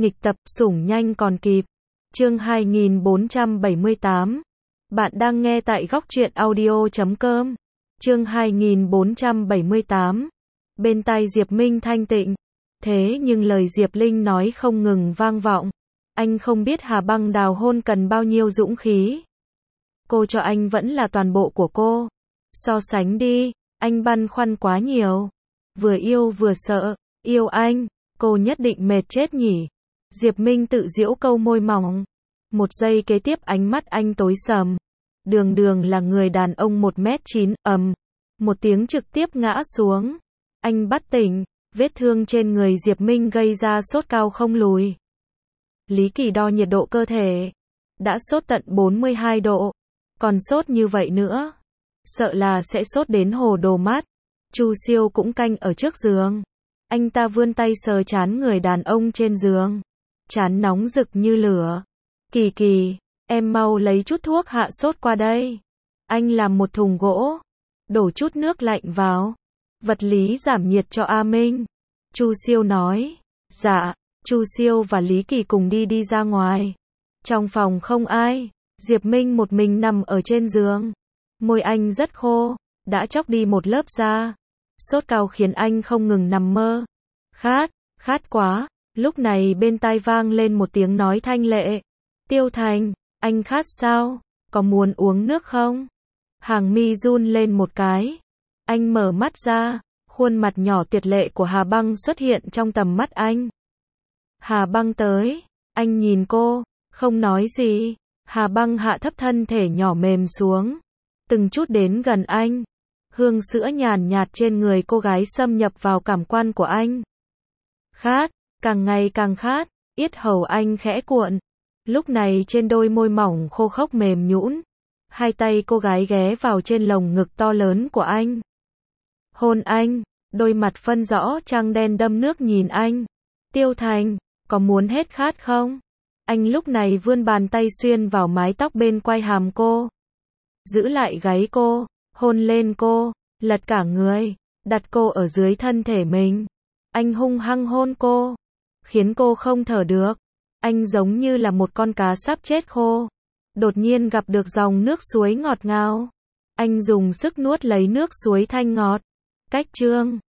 Nghịch tập, sủng nhanh còn kịp. Chương 2478. Bạn đang nghe tại góc truyện audio.com. Chương 2478. Bên tai Diệp Minh thanh tịnh. Thế nhưng lời Diệp Linh nói không ngừng vang vọng. Anh không biết Hà Băng đào hôn cần bao nhiêu dũng khí. Cô cho anh vẫn là toàn bộ của cô. So sánh đi, anh băn khoăn quá nhiều. Vừa yêu vừa sợ, yêu anh, cô nhất định mệt chết nhỉ. Diệp Minh tự giễu câu môi mỏng. Một giây kế tiếp ánh mắt anh tối sầm. Đường Đường là người đàn ông 1m9, một tiếng trực tiếp ngã xuống. Anh bắt tỉnh, vết thương trên người Diệp Minh gây ra sốt cao không lùi. Lý Kỳ đo nhiệt độ cơ thể. Đã sốt tận 42 độ. Còn sốt như vậy nữa, sợ là sẽ sốt đến hồ đồ mát. Chu Siêu cũng canh ở trước giường. Anh ta vươn tay sờ trán người đàn ông trên giường. Trán nóng rực như lửa. Kỳ Kỳ, em mau lấy chút thuốc hạ sốt qua đây. Anh làm một thùng gỗ, đổ chút nước lạnh vào. Vật lý giảm nhiệt cho A Minh. Chu Siêu nói. Dạ. Chu Siêu và Lý Kỳ cùng đi ra ngoài. Trong phòng không ai. Diệp Minh một mình nằm ở trên giường. Môi anh rất khô, đã chóc đi một lớp da. Sốt cao khiến anh không ngừng nằm mơ. Khát quá. Lúc này bên tai vang lên một tiếng nói thanh lệ. Tiêu Thành, anh khát sao? Có muốn uống nước không? Hàng mi run lên một cái. Anh mở mắt ra, khuôn mặt nhỏ tuyệt lệ của Hà Băng xuất hiện trong tầm mắt anh. Hà Băng tới, anh nhìn cô, không nói gì. Hà Băng hạ thấp thân thể nhỏ mềm xuống, từng chút đến gần anh. Hương sữa nhàn nhạt trên người cô gái xâm nhập vào cảm quan của anh. Khát, càng ngày càng khát, yết hầu anh khẽ cuộn. Lúc này trên đôi môi mỏng khô khốc mềm nhũn, hai tay cô gái ghé vào trên lồng ngực to lớn của anh. Hôn anh, đôi mặt phân rõ trăng đen đâm nước nhìn anh. Tiêu Thành, có muốn hết khát không? Anh lúc này vươn bàn tay xuyên vào mái tóc bên quai hàm cô. Giữ lại gáy cô, hôn lên cô, lật cả người, đặt cô ở dưới thân thể mình. Anh hung hăng hôn cô, khiến cô không thở được. Anh giống như là một con cá sắp chết khô. Đột nhiên gặp được dòng nước suối ngọt ngào. Anh dùng sức nuốt lấy nước suối thanh ngọt. Cách chương